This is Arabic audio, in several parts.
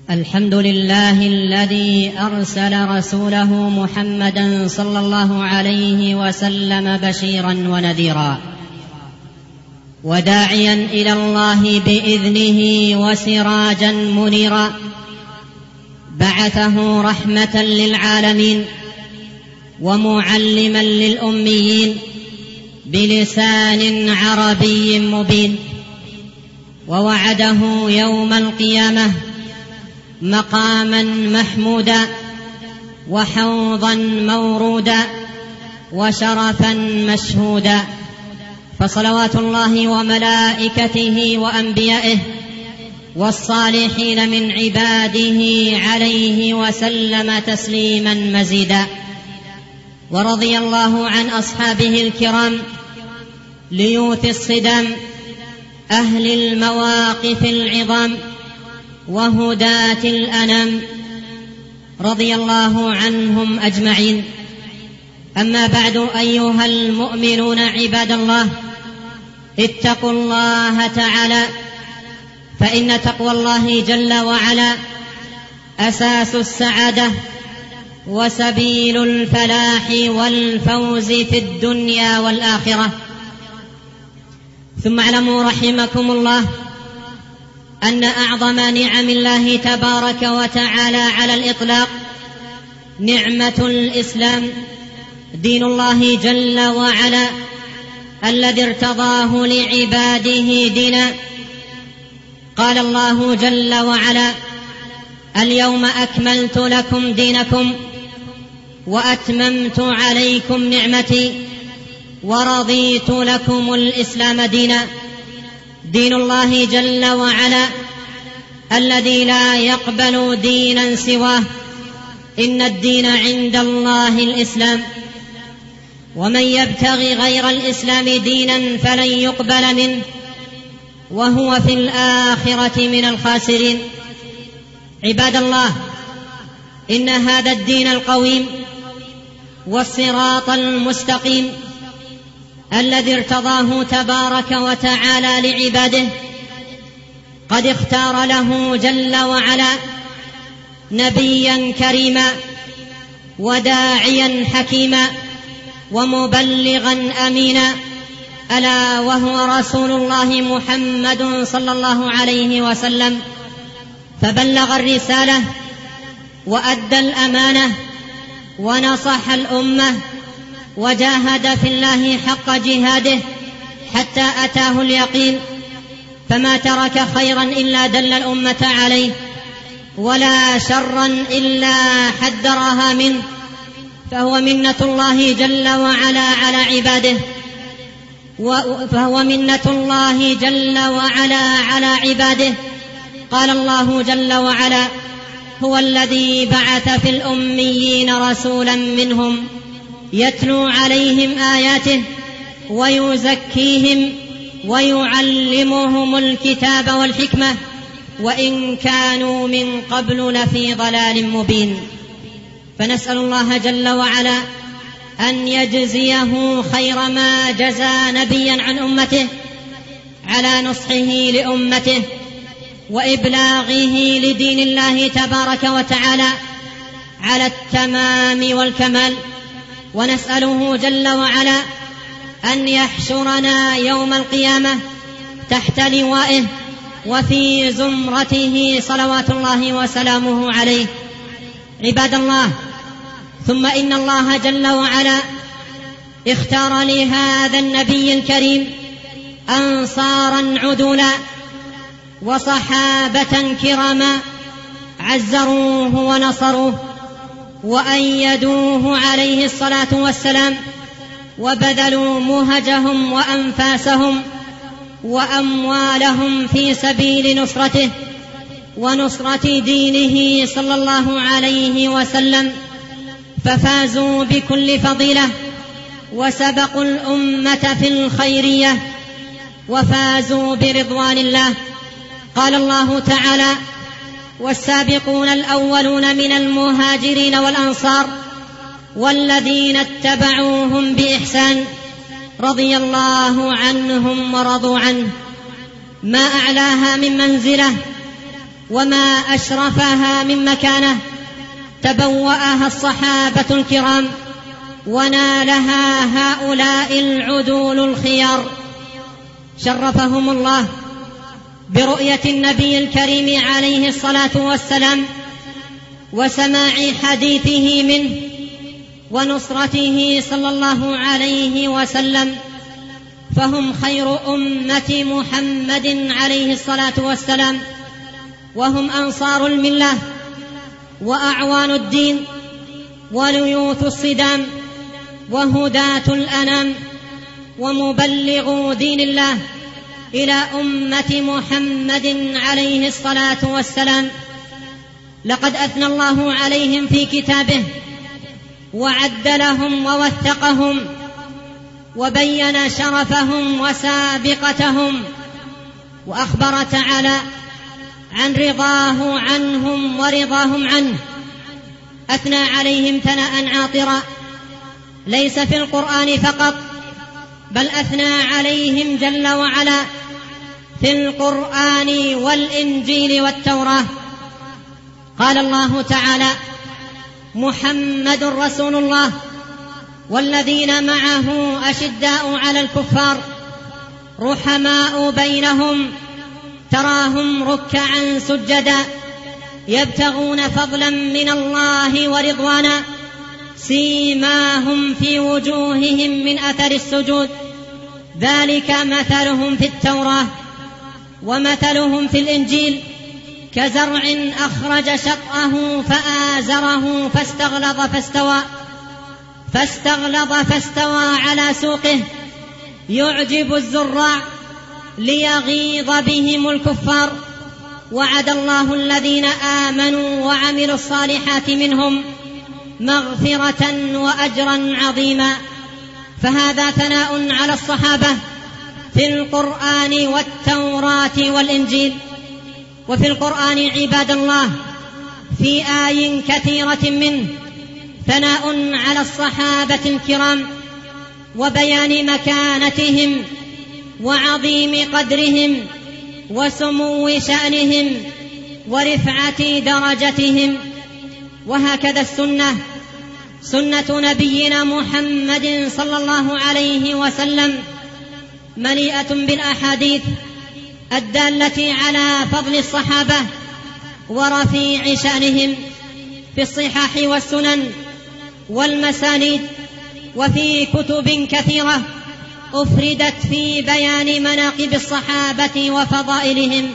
الحمد لله الذي أرسل رسوله محمدا صلى الله عليه وسلم بشيرا ونذيرا وداعيا إلى الله بإذنه وسراجا منيرا، بعثه رحمة للعالمين ومعلما للأميين بلسان عربي مبين، ووعده يوم القيامة مقاما محمودا وحوضا مورودا وشرفا مشهودا، فصلوات الله وملائكته وأنبيائه والصالحين من عباده عليه وسلم تسليما مزيدا. ورضي الله عن أصحابه الكرام ليوث الصدام أهل المواقف العظام وهداة الأنام، رضي الله عنهم أجمعين. أما بعد، أيها المؤمنون عباد الله، اتقوا الله تعالى، فإن تقوى الله جل وعلا أساس السعادة وسبيل الفلاح والفوز في الدنيا والآخرة. ثم اعلموا رحمكم الله أن أعظم نعم الله تبارك وتعالى على الإطلاق نعمة الإسلام، دين الله جل وعلا الذي ارتضاه لعباده دينا. قال الله جل وعلا: اليوم أكملت لكم دينكم وأتممت عليكم نعمتي ورضيت لكم الإسلام دينا. دين الله جل وعلا الذي لا يقبل دينا سواه، إن الدين عند الله الإسلام، ومن يبتغي غير الإسلام دينا فلن يقبل منه وهو في الآخرة من الخاسرين. عباد الله، إن هذا الدين القويم والصراط المستقيم الذي ارتضاه تبارك وتعالى لعباده قد اختار له جل وعلا نبيا كريما وداعيا حكيما ومبلغا أمينا، ألا وهو رسول الله محمد صلى الله عليه وسلم، فبلغ الرسالة وأدى الأمانة ونصح الأمة وجاهد في الله حق جهاده حتى أتاه اليقين، فما ترك خيرا إلا دل الأمة عليه ولا شرا إلا حذرها منه، فهو منة الله جل وعلا على عباده قال الله جل وعلا: هو الذي بعث في الأميين رسولا منهم يتلو عليهم آياته ويزكيهم ويعلمهم الكتاب والحكمة وإن كانوا من قبل لفي ضلال مبين. فنسأل الله جل وعلا أن يجزيه خير ما جزى نبيا عن أمته على نصحه لأمته وإبلاغه لدين الله تبارك وتعالى على التمام والكمال، ونسأله جل وعلا أن يحشرنا يوم القيامة تحت لوائه وفي زمرته صلوات الله وسلامه عليه. عباد الله، ثم إن الله جل وعلا اختار لهذا النبي الكريم أنصارا عدولا وصحابة كراما عزروه ونصروه وأيدوه عليه الصلاة والسلام، وبذلوا مهجهم وأنفاسهم وأموالهم في سبيل نصرته ونصرة دينه صلى الله عليه وسلم، ففازوا بكل فضيلة وسبقوا الأمة في الخيرية وفازوا برضوان الله. قال الله تعالى: والسابقون الأولون من المهاجرين والأنصار والذين اتبعوهم بإحسان رضي الله عنهم ورضوا عنه. ما أعلاها من منزلة وما أشرفها من مكانة تبوأها الصحابة الكرام، ونالها هؤلاء العدول الخيار شرفهم الله برؤية النبي الكريم عليه الصلاة والسلام وسماع حديثه منه ونصرته صلى الله عليه وسلم، فهم خير أمة محمد عليه الصلاة والسلام، وهم أنصار الملة وأعوان الدين وليوث الصدام وهداة الأنام ومبلغو دين الله إلى أمة محمد عليه الصلاة والسلام. لقد أثنى الله عليهم في كتابه وعدلهم ووثقهم وبين شرفهم وسابقتهم، وأخبر تعالى عن رضاه عنهم ورضاهم عنه، أثنى عليهم ثناء عاطرا ليس في القرآن فقط، بل أثنى عليهم جل وعلا في القرآن والإنجيل والتوراة. قال الله تعالى: محمد رسول الله والذين معه أشداء على الكفار رحماء بينهم تراهم ركعا سجدا يبتغون فضلا من الله ورضوانا سيماهم في وجوههم من أثر السجود ذلك مثلهم في التوراة ومثلهم في الإنجيل كزرع أخرج شطأه فآزره فاستغلظ فاستوى على سوقه يعجب الزراع ليغيظ بهم الكفار. وعد الله الذين آمنوا وعملوا الصالحات منهم مغفرة وأجرا عظيما. فهذا ثناء على الصحابة في القرآن والتوراة والإنجيل. وفي القرآن عباد الله في آي كثيرة منه ثناء على الصحابة الكرام وبيان مكانتهم وعظيم قدرهم وسمو شأنهم ورفعة درجتهم. وهكذا سنة نبينا محمد صلى الله عليه وسلم مليئة بالأحاديث الدالة على فضل الصحابة ورفيع شأنهم في الصحاح والسنن والمسانيد، وفي كتب كثيرة أفردت في بيان مناقب الصحابة وفضائلهم.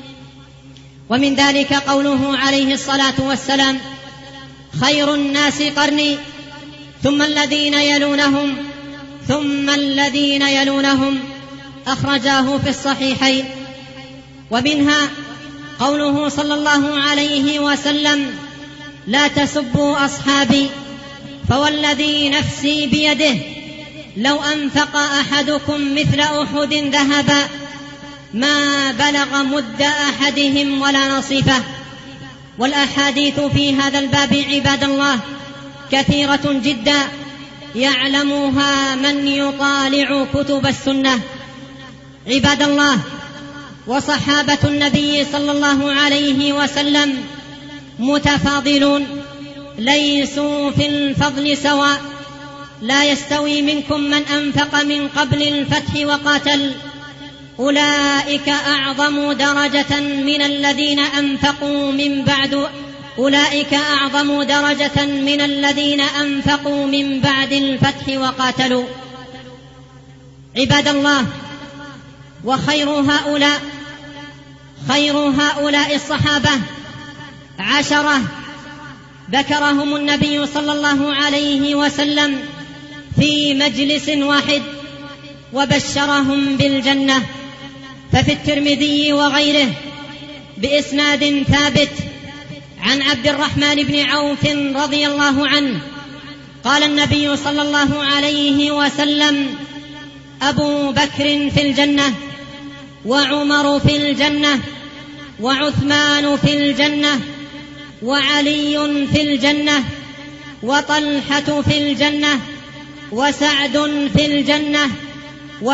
ومن ذلك قوله عليه الصلاة والسلام: خير الناس قرني ثم الذين يلونهم ثم الذين يلونهم، أخرجاه في الصحيحين. ومنها قوله صلى الله عليه وسلم: لا تسبوا أصحابي فوالذي نفسي بيده لو أنفق أحدكم مثل أحد ذهبا ما بلغ مد أحدهم ولا نصيفه. والأحاديث في هذا الباب عباد الله كثيرة جدا يعلمها من يطالع كتب السنة. عباد الله، وصحابة النبي صلى الله عليه وسلم متفاضلون ليسوا في الفضل سواء، لا يستوي منكم من أنفق من قبل الفتح وقاتل أولئك أعظم درجة من الذين أنفقوا من بعد الفتح وقاتلوا. عباد الله، وخير هؤلاء الصحابة 10 ذكرهم النبي صلى الله عليه وسلم في مجلس واحد وبشرهم بالجنة. ففي الترمذي وغيره بإسناد ثابت عن عبد الرحمن بن عوف رضي الله عنه قال النبي صلى الله عليه وسلم: أبو بكر في الجنة، وعمر في الجنة، وعثمان في الجنة، وعلي في الجنة، وطلحة في الجنة، وسعد في الجنة،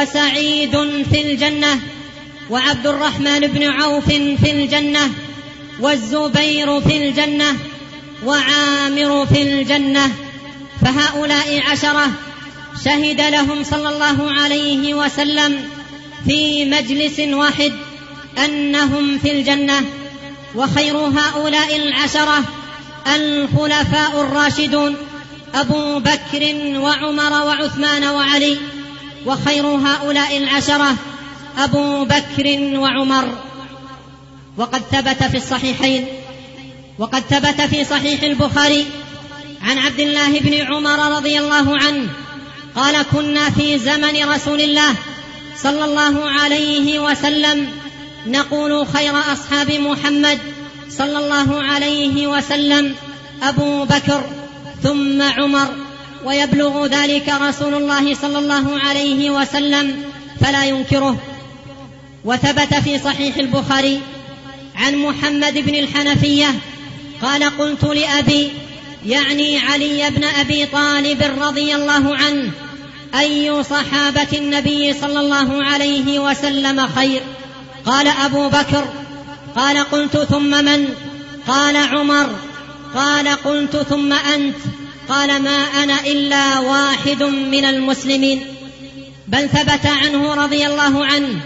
وسعيد في الجنة، وعبد الرحمن بن عوف في الجنة، والزبير في الجنة وعامر في الجنة. فهؤلاء 10 شهد لهم صلى الله عليه وسلم في مجلس واحد أنهم في الجنة. وخير هؤلاء 10 الخلفاء الراشدون أبو بكر وعمر وعثمان وعلي. وخير هؤلاء 10 أبو بكر وعمر. وقد ثبت في صحيح البخاري عن عبد الله بن عمر رضي الله عنه قال: كنا في زمن رسول الله صلى الله عليه وسلم نقول: خير أصحاب محمد صلى الله عليه وسلم أبو بكر ثم عمر، ويبلغ ذلك رسول الله صلى الله عليه وسلم فلا ينكره. وثبت في صحيح البخاري عن محمد بن الحنفية قال: قلت لأبي، يعني علي بن أبي طالب رضي الله عنه: أي صحابة النبي صلى الله عليه وسلم خير؟ قال: أبو بكر. قال: قلت: ثم من؟ قال: عمر. قال: قلت: ثم أنت؟ قال: ما أنا إلا واحد من المسلمين. بل ثبت عنه رضي الله عنه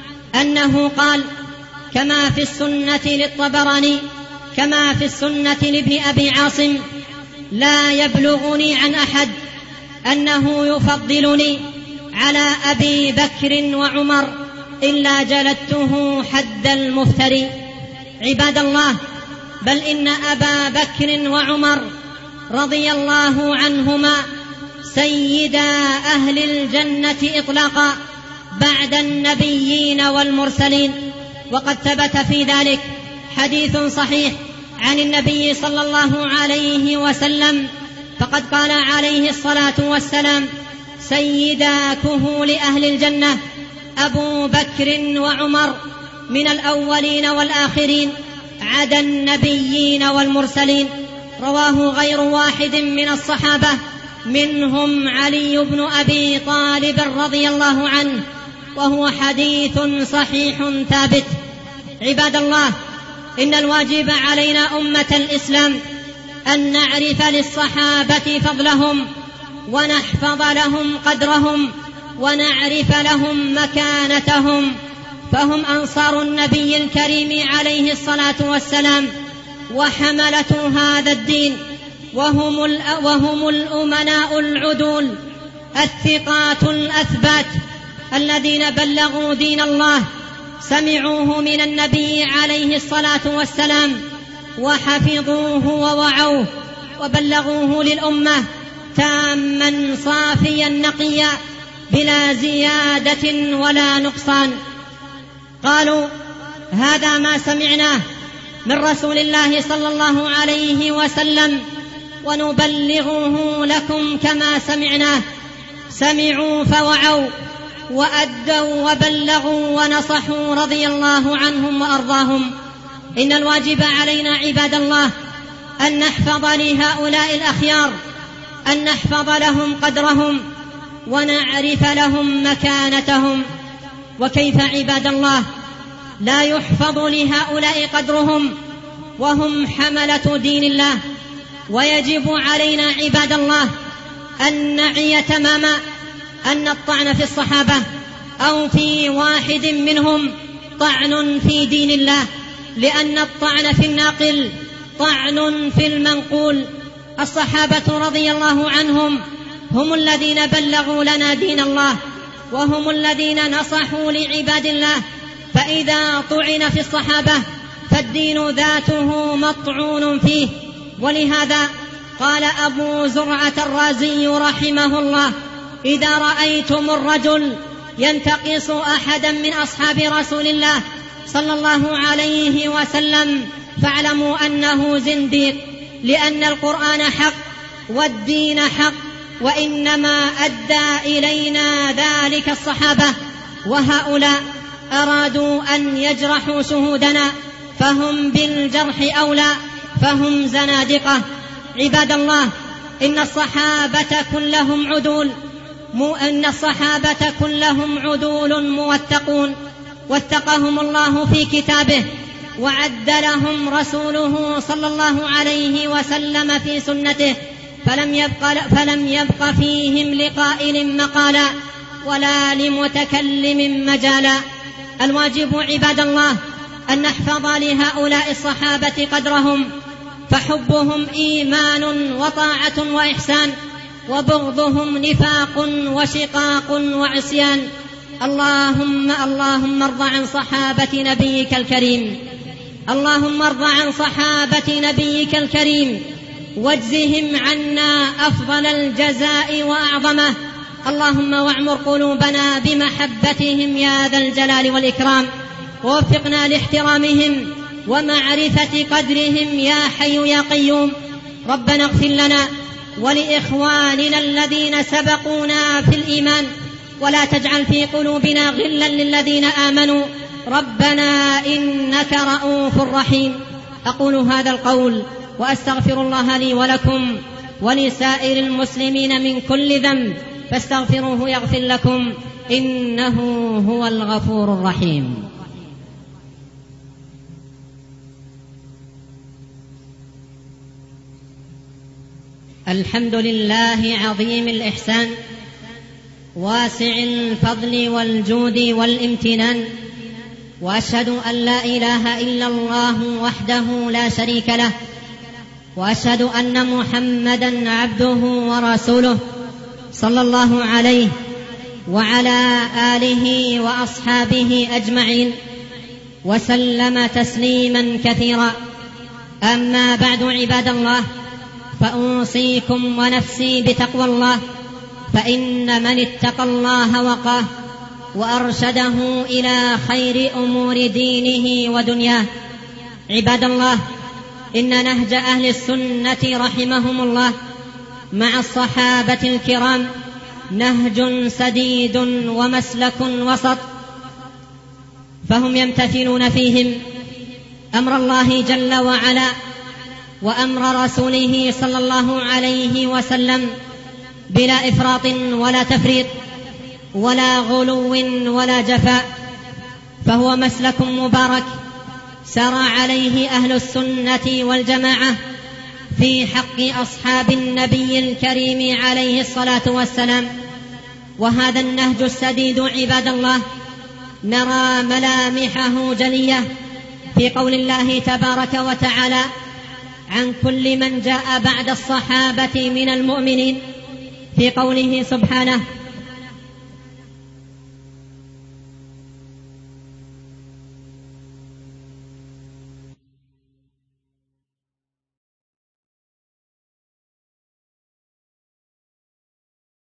أنه قال كما في السنة للطبراني كما في السنة لابن أبي عاصم: لا يبلغني عن أحد أنه يفضلني على أبي بكر وعمر إلا جلدته حد المفتري. عباد الله، بل إن أبا بكر وعمر رضي الله عنهما سيدا أهل الجنة إطلاقا بعد النبيين والمرسلين. وقد ثبت في ذلك حديث صحيح عن النبي صلى الله عليه وسلم، فقد قال عليه الصلاة والسلام: سيدا كهول أهل الجنة أبو بكر وعمر من الأولين والآخرين عدا النبيين والمرسلين. رواه غير واحد من الصحابة، منهم علي بن أبي طالب رضي الله عنه، وهو حديث صحيح ثابت. عباد الله، إن الواجب علينا أمة الإسلام أن نعرف للصحابة فضلهم ونحفظ لهم قدرهم ونعرف لهم مكانتهم، فهم أنصار النبي الكريم عليه الصلاة والسلام وحملة هذا الدين، وهم الأمناء العدول الثقات الأثبات الذين بلغوا دين الله، سمعوه من النبي عليه الصلاة والسلام وحفظوه ووعوه وبلغوه للأمة تاما صافيا نقيا بلا زيادة ولا نقصان. قالوا: هذا ما سمعناه من رسول الله صلى الله عليه وسلم ونبلغه لكم كما سمعناه. سمعوا فوعوا وأدوا وبلغوا ونصحوا رضي الله عنهم وأرضاهم. إن الواجب علينا عباد الله أن نحفظ لهؤلاء الأخيار، أن نحفظ لهم قدرهم ونعرف لهم مكانتهم. وكيف عباد الله لا يحفظ لهؤلاء قدرهم وهم حملة دين الله؟ ويجب علينا عباد الله أن نعي تماما أن الطعن في الصحابة أو في واحد منهم طعن في دين الله، لأن الطعن في الناقل طعن في المنقول. الصحابة رضي الله عنهم هم الذين بلغوا لنا دين الله، وهم الذين نصحوا لعباد الله، فإذا طعن في الصحابة فالدين ذاته مطعون فيه. ولهذا قال أبو زرعة الرازي رحمه الله: إذا رأيتم الرجل ينتقص أحدا من أصحاب رسول الله صلى الله عليه وسلم فاعلموا أنه زنديق، لأن القرآن حق والدين حق، وإنما أدى إلينا ذلك الصحابة، وهؤلاء أرادوا أن يجرحوا شهودنا فهم بالجرح أولى، فهم زنادقة. عباد الله، إن الصحابة كلهم عدول موثقون، وثقهم الله في كتابه وعد لهم رسوله صلى الله عليه وسلم في سنته، فلم يبق فيهم لقائل مقالا ولا لمتكلم مجالا. الواجب عباد الله أن نحفظ لهؤلاء الصحابة قدرهم، فحبهم إيمان وطاعة وإحسان، وبغضهم نفاق وشقاق وعصيان. اللهم ارض عن صحابة نبيك الكريم، اللهم ارض عن صحابة نبيك الكريم، واجزهم عنا أفضل الجزاء وأعظمه. اللهم واعمر قلوبنا بمحبتهم يا ذا الجلال والإكرام، ووفقنا لاحترامهم ومعرفة قدرهم يا حي يا قيوم. ربنا اغفر لنا ولإخواننا الذين سبقونا في الإيمان، ولا تجعل في قلوبنا غلا للذين آمنوا، ربنا إنك رؤوف رحيم. أقول هذا القول وأستغفر الله لي ولكم ولسائر المسلمين من كل ذنب، فاستغفروه يغفر لكم، إنه هو الغفور الرحيم. الحمد لله عظيم الإحسان، واسع الفضل والجود والامتنان، وأشهد أن لا إله إلا الله وحده لا شريك له، وأشهد أن محمدا عبده ورسوله صلى الله عليه وعلى آله وأصحابه أجمعين، وسلم تسليما كثيرا. أما بعد عباد الله، فأوصيكم ونفسي بتقوى الله، فإن من اتقى الله وقاه وأرشده إلى خير أمور دينه ودنياه. عباد الله، إن نهج أهل السنة رحمهم الله مع الصحابة الكرام نهج سديد ومسلك وسط، فهم يمتثلون فيهم أمر الله جل وعلا وأمر رسوله صلى الله عليه وسلم بلا إفراط ولا تفريط ولا غلو ولا جفاء، فهو مسلك مبارك سار عليه أهل السنة والجماعة في حق أصحاب النبي الكريم عليه الصلاة والسلام. وهذا النهج السديد عباد الله نرى ملامحه جلية في قول الله تبارك وتعالى عن كل من جاء بعد الصحابة من المؤمنين، في قوله سبحانه: